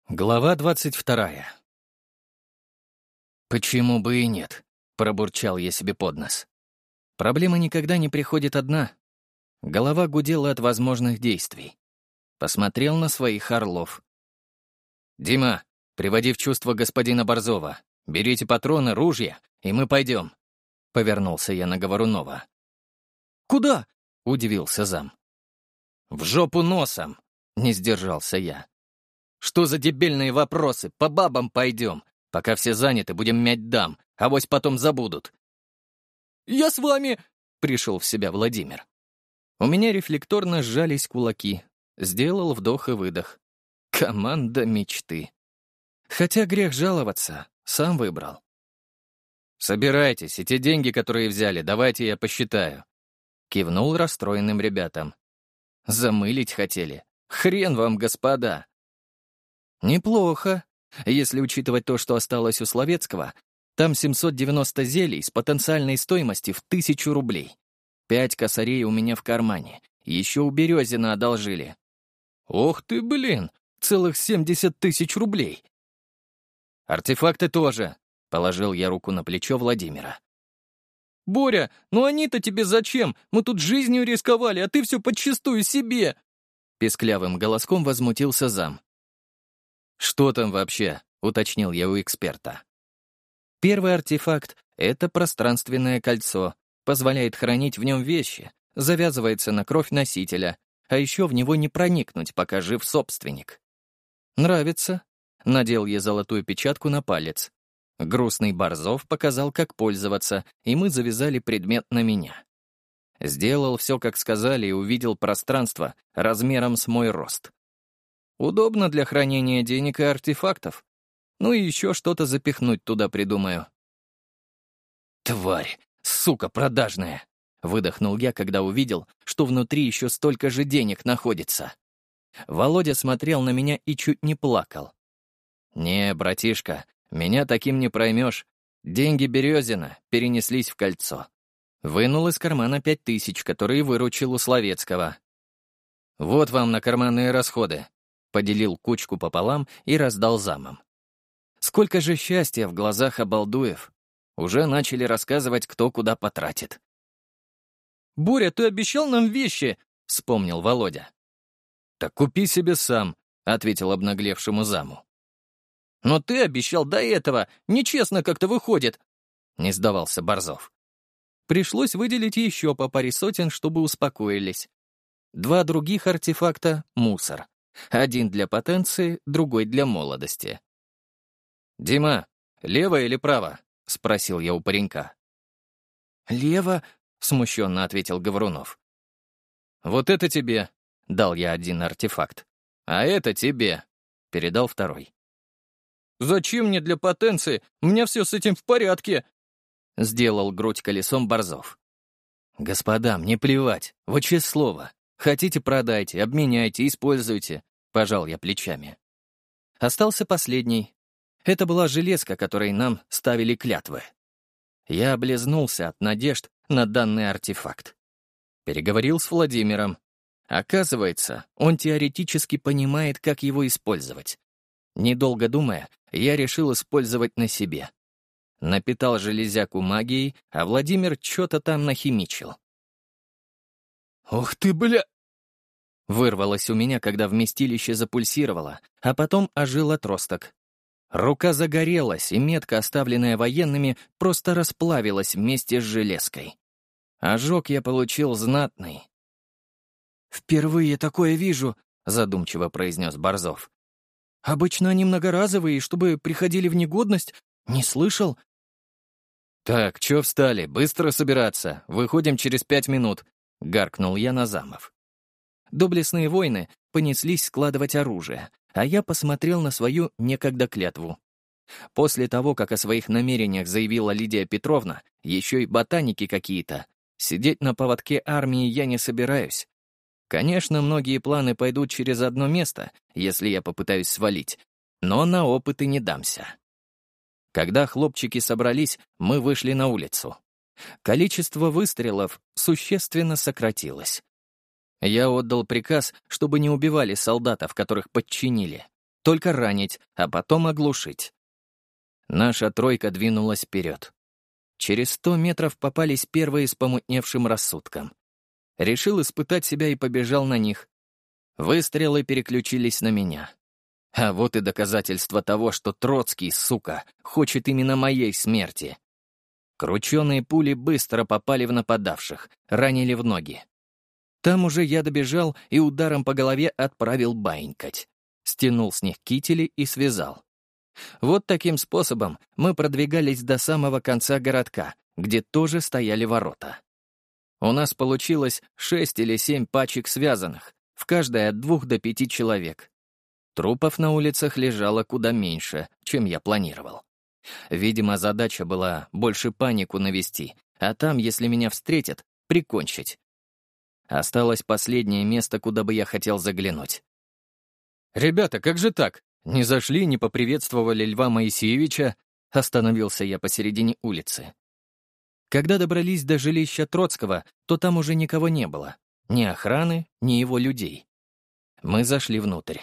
Глава 22. «Почему бы и нет?» — пробурчал я себе под нос. Проблема никогда не приходит одна. Голова гудела от возможных действий. Посмотрел на своих орлов. «Дима, приводи в чувство господина Борзова. Берите патроны, ружья, и мы пойдем». Повернулся я на Говорунова. «Куда?» — удивился зам. «В жопу носом!» — не сдержался я. «Что за дебильные вопросы? По бабам пойдем. Пока все заняты, будем мять дам, авось потом забудут». «Я с вами!» — пришел в себя Владимир. У меня рефлекторно сжались кулаки. Сделал вдох и выдох. Команда мечты. Хотя грех жаловаться, сам выбрал. «Собирайтесь, и те деньги, которые взяли, давайте я посчитаю». Кивнул расстроенным ребятам. Замылить хотели. Хрен вам, господа. Неплохо. Если учитывать то, что осталось у Словецкого, там 790 зелий с потенциальной стоимостью в 1000 рублей. 5 косарей у меня в кармане. Еще у Березина одолжили. Ох ты, блин, целых 70 000 рублей. Артефакты тоже. Положил я руку на плечо Владимира. «Боря, ну они-то тебе зачем? Мы тут жизнью рисковали, а ты все подчистую себе!» Песклявым голоском возмутился зам. «Что там вообще?» — уточнил я у эксперта. Первый артефакт — это пространственное кольцо, позволяет хранить в нем вещи, завязывается на кровь носителя, а еще в него не проникнуть, пока жив собственник. Нравится. Надел я золотую печатку на палец. Грустный Борзов показал, как пользоваться, и мы завязали предмет на меня. Сделал все, как сказали, и увидел пространство размером с мой рост. Удобно для хранения денег и артефактов. Ну и еще что-то запихнуть туда придумаю. «Тварь! Сука продажная!» — выдохнул я, когда увидел, что внутри еще столько же денег находится. Володя смотрел на меня и чуть не плакал. «Не, братишка, меня таким не проймешь. Деньги Березина перенеслись в кольцо». Вынул из кармана 5000, которые выручил у Словецкого. «Вот вам на карманные расходы». Поделил кучку пополам и раздал замам. Сколько же счастья в глазах обалдуев. Уже начали рассказывать, кто куда потратит. «Боря, ты обещал нам вещи!» — вспомнил Володя. «Так купи себе сам», — ответил обнаглевшему заму. «Но ты обещал до этого! Нечестно как-то выходит!» — не сдавался Борзов. Пришлось выделить еще по паре сотен, чтобы успокоились. 2 других артефакта — мусор. Один для потенции, другой для молодости. «Дима, лево или право?» — спросил я у паренька. «Лево», — смущенно ответил Говорунов. «Вот это тебе», — дал я один артефакт. «А это тебе», — передал второй. «Зачем мне для потенции? У меня все с этим в порядке», — сделал грудь колесом Борзов. «Господа, мне плевать, вот честное слово. Хотите — продайте, обменяйте, используйте», — пожал я плечами. Остался последний. Это была железка, которой нам ставили клятвы. Я облизнулся от надежд на данный артефакт. Переговорил с Владимиром. Оказывается, он теоретически понимает, как его использовать. Недолго думая, я решил использовать на себе. Напитал железяку магией, а Владимир что-то там нахимичил. «Ух ты, бля!» Вырвалось у меня, когда вместилище запульсировало, а потом ожил отросток. Рука загорелась, и метка, оставленная военными, просто расплавилась вместе с железкой. Ожог я получил знатный. «Впервые такое вижу», — задумчиво произнес Борзов. «Обычно они многоразовые, чтобы приходили в негодность. Не слышал?» «Так, чё встали? Быстро собираться. Выходим через 5 минут», — гаркнул я на замов. Доблестные воины понеслись складывать оружие, а я посмотрел на свою некогда клятву. После того, как о своих намерениях заявила Лидия Петровна, еще и ботаники какие-то, сидеть на поводке армии я не собираюсь. Конечно, многие планы пойдут через одно место, если я попытаюсь свалить, но на опыты не дамся. Когда хлопчики собрались, мы вышли на улицу. Количество выстрелов существенно сократилось. Я отдал приказ, чтобы не убивали солдатов, которых подчинили. Только ранить, а потом оглушить. Наша тройка двинулась вперед. Через 100 метров попались первые с помутневшим рассудком. Решил испытать себя и побежал на них. Выстрелы переключились на меня. А вот и доказательство того, что Троцкий, сука, хочет именно моей смерти. Крученые пули быстро попали в нападавших, ранили в ноги. Там уже я добежал и ударом по голове отправил баинькать. Стянул с них кители и связал. Вот таким способом мы продвигались до самого конца городка, где тоже стояли ворота. У нас получилось 6 или 7 пачек связанных, в каждой от 2 до 5 человек. Трупов на улицах лежало куда меньше, чем я планировал. Видимо, задача была больше панику навести, а там, если меня встретят, прикончить. Осталось последнее место, куда бы я хотел заглянуть. «Ребята, как же так? Не зашли, не поприветствовали Льва Моисеевича?» Остановился я посередине улицы. Когда добрались до жилища Троцкого, то там уже никого не было. Ни охраны, ни его людей. Мы зашли внутрь.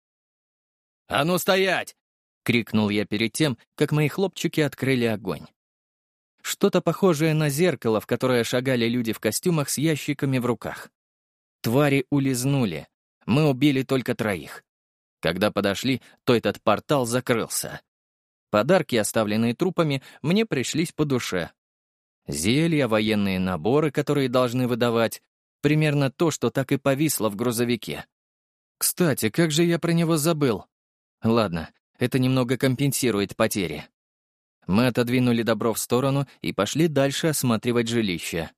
«А ну стоять!» — крикнул я перед тем, как мои хлопчики открыли огонь. Что-то похожее на зеркало, в которое шагали люди в костюмах с ящиками в руках. Твари улизнули. Мы убили только 3. Когда подошли, то этот портал закрылся. Подарки, оставленные трупами, мне пришлись по душе. Зелья, военные наборы, которые должны выдавать, примерно то, что так и повисло в грузовике. Кстати, как же я про него забыл? Ладно, это немного компенсирует потери. Мы отодвинули добро в сторону и пошли дальше осматривать жилище.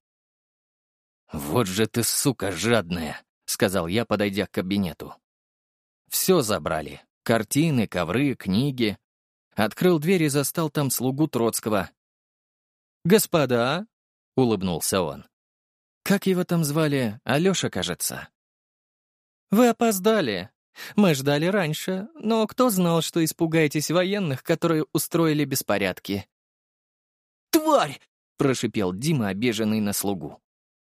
«Вот же ты, сука, жадная!» — сказал я, подойдя к кабинету. Все забрали. Картины, ковры, книги. Открыл дверь и застал там слугу Троцкого. «Господа!» — улыбнулся он. «Как его там звали? Алёша, кажется». «Вы опоздали. Мы ждали раньше, но кто знал, что испугаетесь военных, которые устроили беспорядки?» «Тварь!» — прошипел Дима, обиженный на слугу.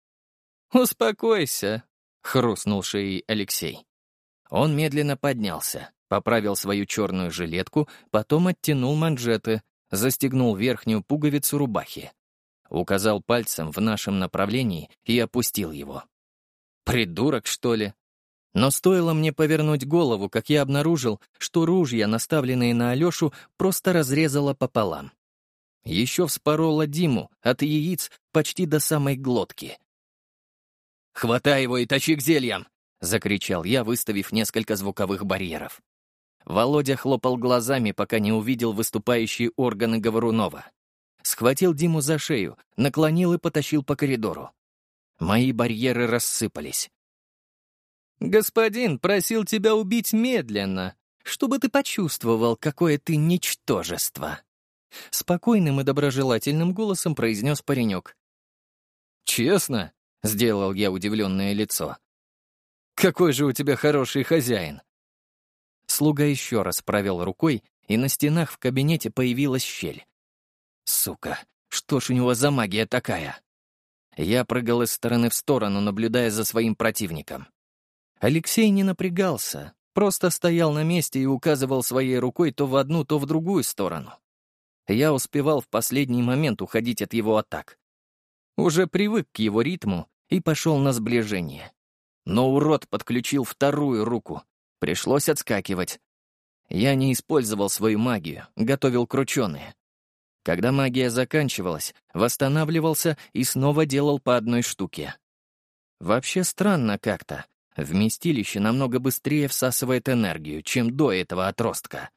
«Успокойся», — хрустнул шеей Алексей. Он медленно поднялся, поправил свою черную жилетку, потом оттянул манжеты, застегнул верхнюю пуговицу рубахи. Указал пальцем в нашем направлении и опустил его. «Придурок, что ли?» Но стоило мне повернуть голову, как я обнаружил, что ружья, наставленные на Алёшу, просто разрезало пополам. Еще вспорола Диму от яиц почти до самой глотки. «Хватай его и тащи к зельям!» — закричал я, выставив несколько звуковых барьеров. Володя хлопал глазами, пока не увидел выступающие органы Говорунова. Схватил Диму за шею, наклонил и потащил по коридору. Мои барьеры рассыпались. «Господин просил тебя убить медленно, чтобы ты почувствовал, какое ты ничтожество», — спокойным и доброжелательным голосом произнес паренек. «Честно?» — сделал я удивленное лицо. «Какой же у тебя хороший хозяин!» Слуга еще раз провел рукой, и на стенах в кабинете появилась щель. «Сука, что ж у него за магия такая?» Я прыгал из стороны в сторону, наблюдая за своим противником. Алексей не напрягался, просто стоял на месте и указывал своей рукой то в одну, то в другую сторону. Я успевал в последний момент уходить от его атак. Уже привык к его ритму и пошел на сближение. Но урод подключил вторую руку. Пришлось отскакивать. Я не использовал свою магию, готовил крученые. Когда магия заканчивалась, восстанавливался и снова делал по одной штуке. Вообще странно как-то. Вместилище намного быстрее всасывает энергию, чем до этого отростка.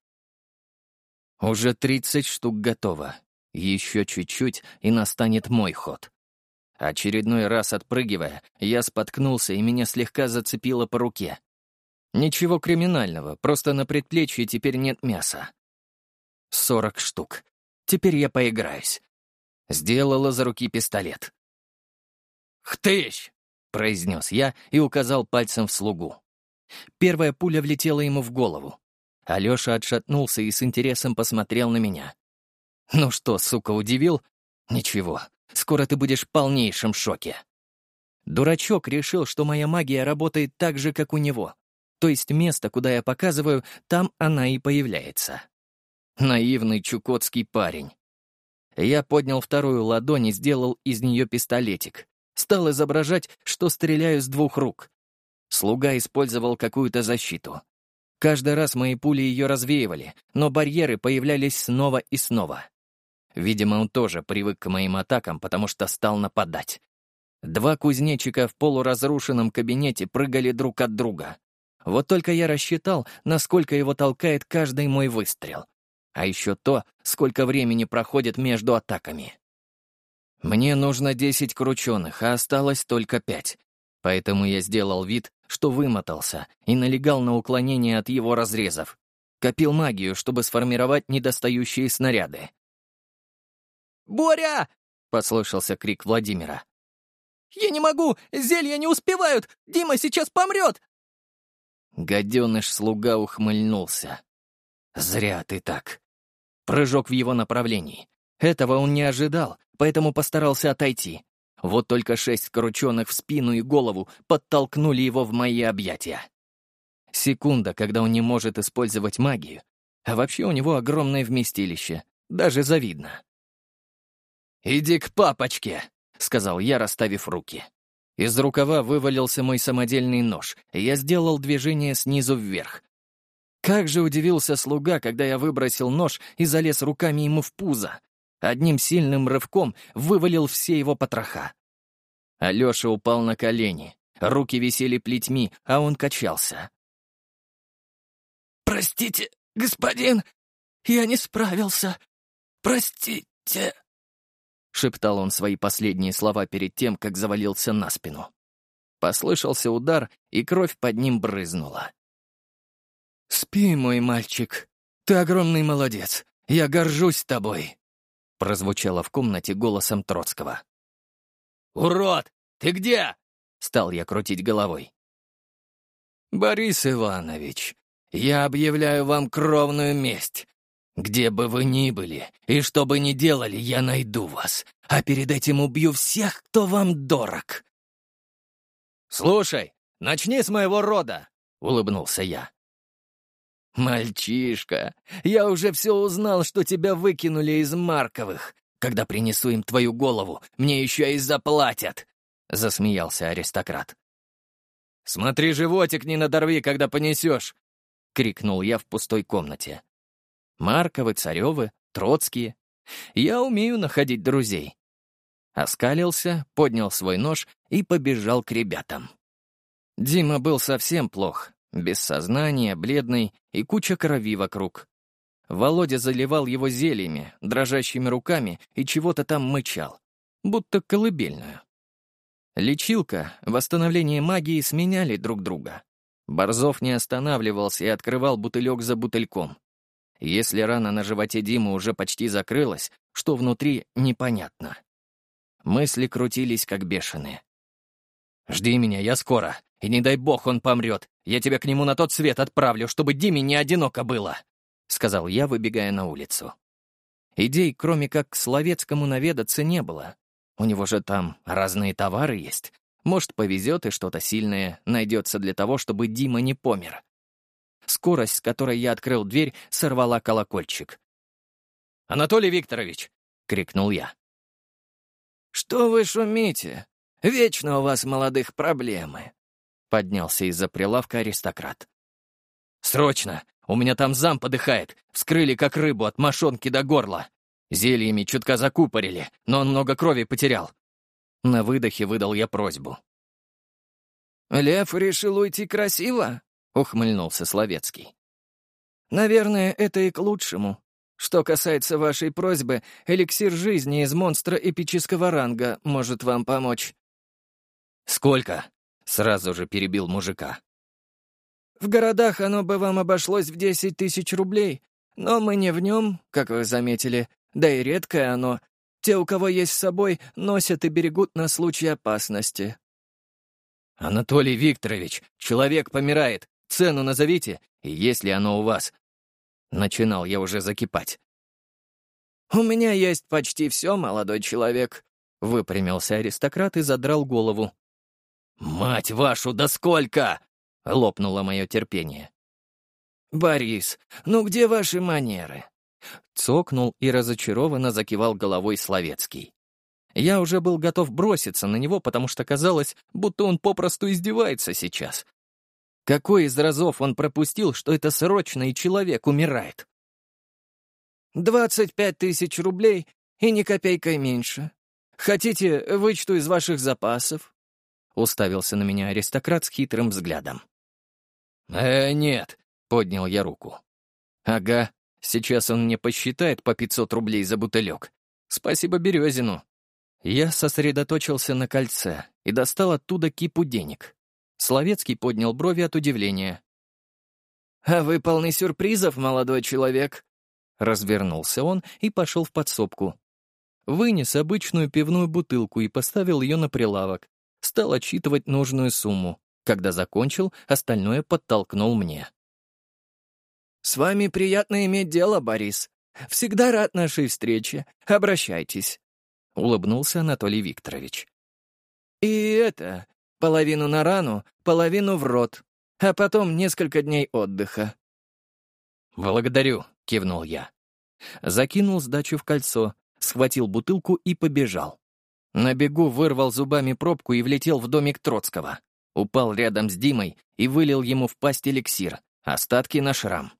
Уже 30 штук готово. Еще чуть-чуть, и настанет мой ход. Очередной раз отпрыгивая, я споткнулся, и меня слегка зацепило по руке. Ничего криминального, просто на предплечье теперь нет мяса. 40 штук. Теперь я поиграюсь. Сделал из руки пистолет. «Хтыщ!» — произнес я и указал пальцем в слугу. Первая пуля влетела ему в голову. Алёша отшатнулся и с интересом посмотрел на меня. «Ну что, сука, удивил? Ничего, скоро ты будешь в полнейшем шоке». Дурачок решил, что моя магия работает так же, как у него. То есть место, куда я показываю, там она и появляется. Наивный чукотский парень. Я поднял вторую ладонь и сделал из нее пистолетик. Стал изображать, что стреляю с 2 рук. Слуга использовал какую-то защиту. Каждый раз мои пули ее развеивали, но барьеры появлялись снова и снова. Видимо, он тоже привык к моим атакам, потому что стал нападать. 2 кузнечика в полуразрушенном кабинете прыгали друг от друга. Вот только я рассчитал, насколько его толкает каждый мой выстрел. А еще то, сколько времени проходит между атаками. Мне нужно 10 крученых, а осталось только 5. Поэтому я сделал вид, что вымотался, и налегал на уклонение от его разрезов. Копил магию, чтобы сформировать недостающие снаряды. «Боря!» — послышался крик Владимира. «Я не могу! Зелья не успевают! Дима сейчас помрет!» Гаденыш-слуга ухмыльнулся. «Зря ты так». Прыжок в его направлении. Этого он не ожидал, поэтому постарался отойти. Вот только 6 крученых в спину и голову подтолкнули его в мои объятия. Секунда, когда он не может использовать магию. А вообще у него огромное вместилище. Даже завидно. «Иди к папочке», — сказал я, расставив руки. Из рукава вывалился мой самодельный нож, и я сделал движение снизу вверх. Как же удивился слуга, когда я выбросил нож и залез руками ему в пузо. Одним сильным рывком вывалил все его потроха. Алёша упал на колени, руки висели плетьми, а он качался. «Простите, господин, я не справился. Простите», — шептал он свои последние слова перед тем, как завалился на спину. Послышался удар, и кровь под ним брызнула. «Спи, мой мальчик. Ты огромный молодец. Я горжусь тобой», — прозвучало в комнате голосом Троцкого. «Урод! Ты где?» — стал я крутить головой. «Борис Иванович, я объявляю вам кровную месть. Где бы вы ни были и что бы ни делали, я найду вас, а перед этим убью всех, кто вам дорог». «Слушай, начни с моего рода», — улыбнулся я. «Мальчишка, я уже все узнал, что тебя выкинули из Марковых. Когда принесу им твою голову, мне еще и заплатят», — засмеялся аристократ. «Смотри, животик не надорви, когда понесешь», — крикнул я в пустой комнате. Марковы, Царевы, Троцкие. Я умею находить друзей. Оскалился, поднял свой нож и побежал к ребятам. Дима был совсем плох, без сознания, бледный и куча крови вокруг. Володя заливал его зельями, дрожащими руками и чего-то там мычал, будто колыбельную. Лечилка, восстановление магии сменяли друг друга. Борзов не останавливался и открывал бутылек за бутыльком. Если рана на животе Димы уже почти закрылась, что внутри — непонятно. Мысли крутились как бешеные. «Жди меня, я скоро, и не дай бог он помрет. Я тебя к нему на тот свет отправлю, чтобы Диме не одиноко было», — сказал я, выбегая на улицу. Идей, кроме как к Словецкому наведаться, не было. У него же там разные товары есть. Может, повезет, и что-то сильное найдется для того, чтобы Дима не помер. Скорость, с которой я открыл дверь, сорвала колокольчик. «Анатолий Викторович!» — крикнул я. «Что вы шумите? Вечно у вас, молодых, проблемы!» — поднялся из-за прилавка аристократ. «Срочно! У меня там зам подыхает. Вскрыли как рыбу от мошонки до горла. Зельями чутка закупорили, но он много крови потерял». На выдохе выдал я просьбу. «Лев решил уйти красиво?» — ухмыльнулся Словецкий. «Наверное, это и к лучшему. Что касается вашей просьбы, эликсир жизни из монстра эпического ранга может вам помочь». «Сколько?» — сразу же перебил мужика. «В городах оно бы вам обошлось в 10 000 рублей, но мы не в нем, как вы заметили, да и редкое оно. Те, у кого есть с собой, носят и берегут на случай опасности». «Анатолий Викторович, человек помирает. Цену назовите, и есть ли оно у вас?» Начинал я уже закипать. «У меня есть почти все, молодой человек», — выпрямился аристократ и задрал голову. «Мать вашу, да сколько!» — лопнуло мое терпение. «Борис, ну где ваши манеры?» Цокнул и разочарованно закивал головой Словецкий. Я уже был готов броситься на него, потому что казалось, будто он попросту издевается сейчас. Какой из разов он пропустил, что это срочно и человек умирает? 25 тысяч рублей и ни копейкой меньше. Хотите, вычту из ваших запасов?» Уставился на меня аристократ с хитрым взглядом. «Нет», — поднял я руку. «Ага, сейчас он мне посчитает по 500 рублей за бутылек. Спасибо Березину». Я сосредоточился на кольце и достал оттуда кипу денег. Словецкий поднял брови от удивления. «А вы полны сюрпризов, молодой человек?» Развернулся он и пошел в подсобку. Вынес обычную пивную бутылку и поставил ее на прилавок. Стал отсчитывать нужную сумму. Когда закончил, остальное подтолкнул мне. «С вами приятно иметь дело, Борис. Всегда рад нашей встрече. Обращайтесь», — улыбнулся Анатолий Викторович. «И это, половину на рану, половину в рот, а потом несколько дней отдыха». «Благодарю», — кивнул я. Закинул сдачу в кольцо, схватил бутылку и побежал. На бегу вырвал зубами пробку и влетел в домик Троцкого. Упал рядом с Димой и вылил ему в пасть эликсир, остатки на шрам.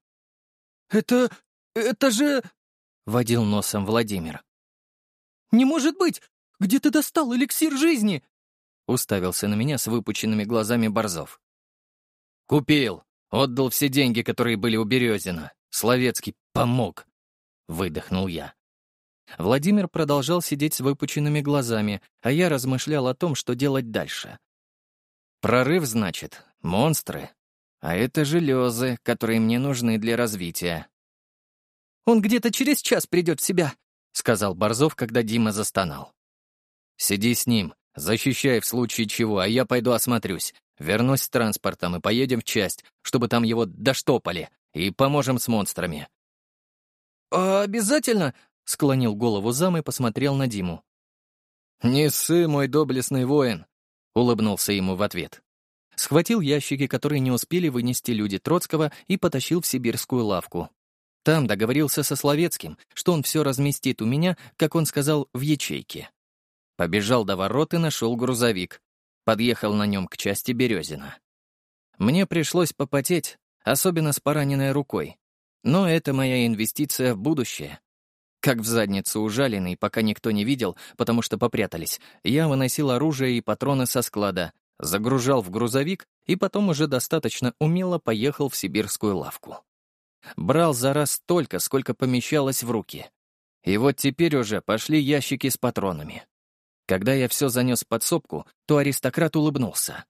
«Это же...» — водил носом Владимир. «Не может быть! Где ты достал эликсир жизни?» — уставился на меня с выпученными глазами Борзов. «Купил. Отдал все деньги, которые были у Березина. Словецкий помог», — выдохнул я. Владимир продолжал сидеть с выпученными глазами, а я размышлял о том, что делать дальше. Прорыв, значит, монстры. А это железы, которые мне нужны для развития. «Он где-то через час придет в себя», — сказал Борзов, когда Дима застонал. «Сиди с ним, защищай в случае чего, а я пойду осмотрюсь. Вернусь с транспортом и поедем в часть, чтобы там его доштопали, и поможем с монстрами». «Обязательно?» — склонил голову зам и посмотрел на Диму. «Не ссы, мой доблестный воин», — улыбнулся ему в ответ. Схватил ящики, которые не успели вынести люди Троцкого, и потащил в сибирскую лавку. Там договорился со Словецким, что он все разместит у меня, как он сказал, в ячейке. Побежал до ворот и нашел грузовик. Подъехал на нем к части Березина. Мне пришлось попотеть, особенно с пораненной рукой. Но это моя инвестиция в будущее. Как в задницу ужаленный, пока никто не видел, потому что попрятались, я выносил оружие и патроны со склада, загружал в грузовик и потом уже достаточно умело поехал в сибирскую лавку. Брал за раз столько, сколько помещалось в руки. И вот теперь уже пошли ящики с патронами. Когда я все занес в подсобку, то аристократ улыбнулся.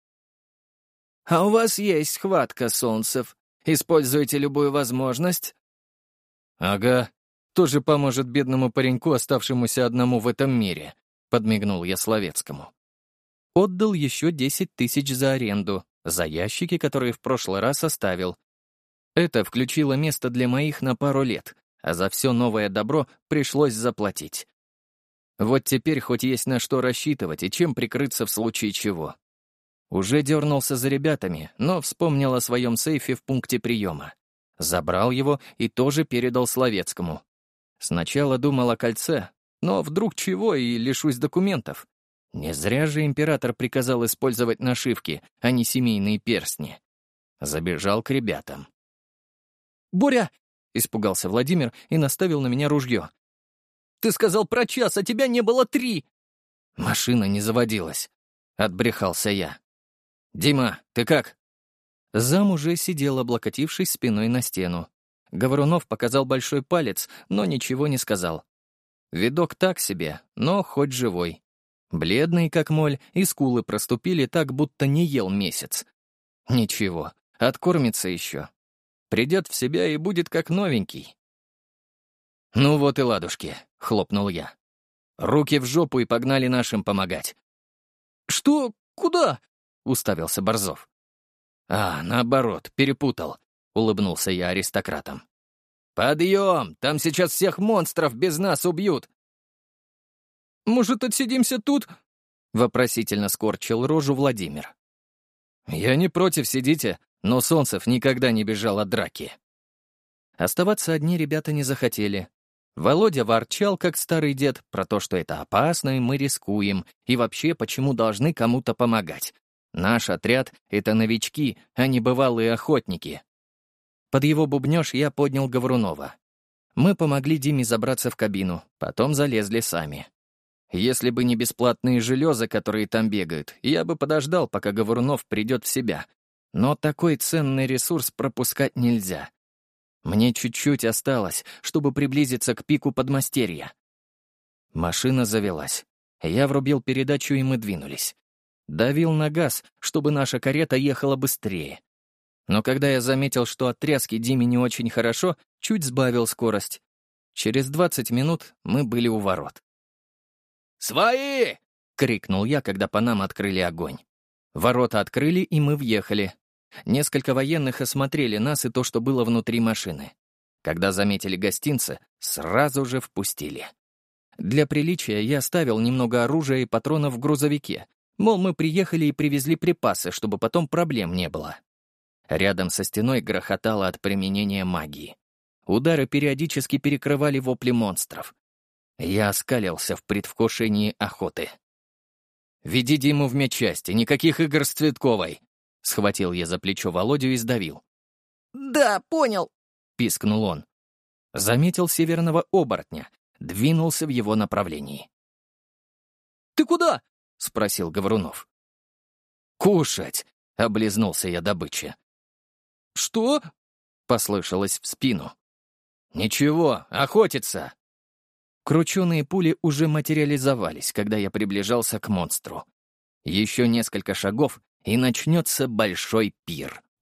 «А у вас есть схватка, Солнцев. Используйте любую возможность». «Ага, тоже поможет бедному пареньку, оставшемуся одному в этом мире», — подмигнул я Словецкому. Отдал еще 10 тысяч за аренду, за ящики, которые в прошлый раз оставил. Это включило место для моих на пару лет, а за все новое добро пришлось заплатить. Вот теперь хоть есть на что рассчитывать и чем прикрыться в случае чего. Уже дернулся за ребятами, но вспомнил о своем сейфе в пункте приема. Забрал его и тоже передал Словецкому. Сначала думал о кольце, но вдруг чего и лишусь документов. Не зря же император приказал использовать нашивки, а не семейные перстни. Забежал к ребятам. «Боря!» — испугался Владимир и наставил на меня ружье. «Ты сказал про час, а тебя не было 3!» «Машина не заводилась», — отбрехался я. «Дима, ты как?» Зам уже сидел, облокотившись спиной на стену. Говорунов показал большой палец, но ничего не сказал. Видок так себе, но хоть живой. Бледный, как моль, и скулы проступили так, будто не ел месяц. Ничего, откормится еще. Придет в себя и будет как новенький. «Ну вот и ладушки», — хлопнул я. «Руки в жопу и погнали нашим помогать». «Что? Куда?» — уставился Борзов. Наоборот, перепутал», — улыбнулся я аристократам. «Подъем! Там сейчас всех монстров без нас убьют!» «Может, отсидимся тут?» — вопросительно скорчил рожу Владимир. «Я не против, сидите, но Солнцев никогда не бежал от драки». Оставаться одни ребята не захотели. Володя ворчал, как старый дед, про то, что это опасно, и мы рискуем, и вообще, почему должны кому-то помогать. Наш отряд — это новички, а не бывалые охотники. Под его бубнёж я поднял Говорунова. Мы помогли Диме забраться в кабину, потом залезли сами. Если бы не бесплатные железы, которые там бегают, я бы подождал, пока Говорунов придет в себя. Но такой ценный ресурс пропускать нельзя. Мне чуть-чуть осталось, чтобы приблизиться к пику подмастерья. Машина завелась. Я врубил передачу, и мы двинулись. Давил на газ, чтобы наша карета ехала быстрее. Но когда я заметил, что от тряски Диме не очень хорошо, чуть сбавил скорость. Через 20 минут мы были у ворот. «Свои!» — крикнул я, когда по нам открыли огонь. Ворота открыли, и мы въехали. Несколько военных осмотрели нас и то, что было внутри машины. Когда заметили гостинцы, сразу же впустили. Для приличия я оставил немного оружия и патронов в грузовике. Мол, мы приехали и привезли припасы, чтобы потом проблем не было. Рядом со стеной грохотало от применения магии. Удары периодически перекрывали вопли монстров. Я оскалился в предвкушении охоты. «Веди Диму в медчасть, и никаких игр с Цветковой!» Схватил я за плечо Володю и сдавил. «Да, понял!» — пискнул он. Заметил северного оборотня, двинулся в его направлении. «Ты куда?» — спросил Говорунов. «Кушать!» — облизнулся я добыче. «Что?» — послышалось в спину. «Ничего, охотиться!» Крученые пули уже материализовались, когда я приближался к монстру. Еще несколько шагов, и начнется большой пир.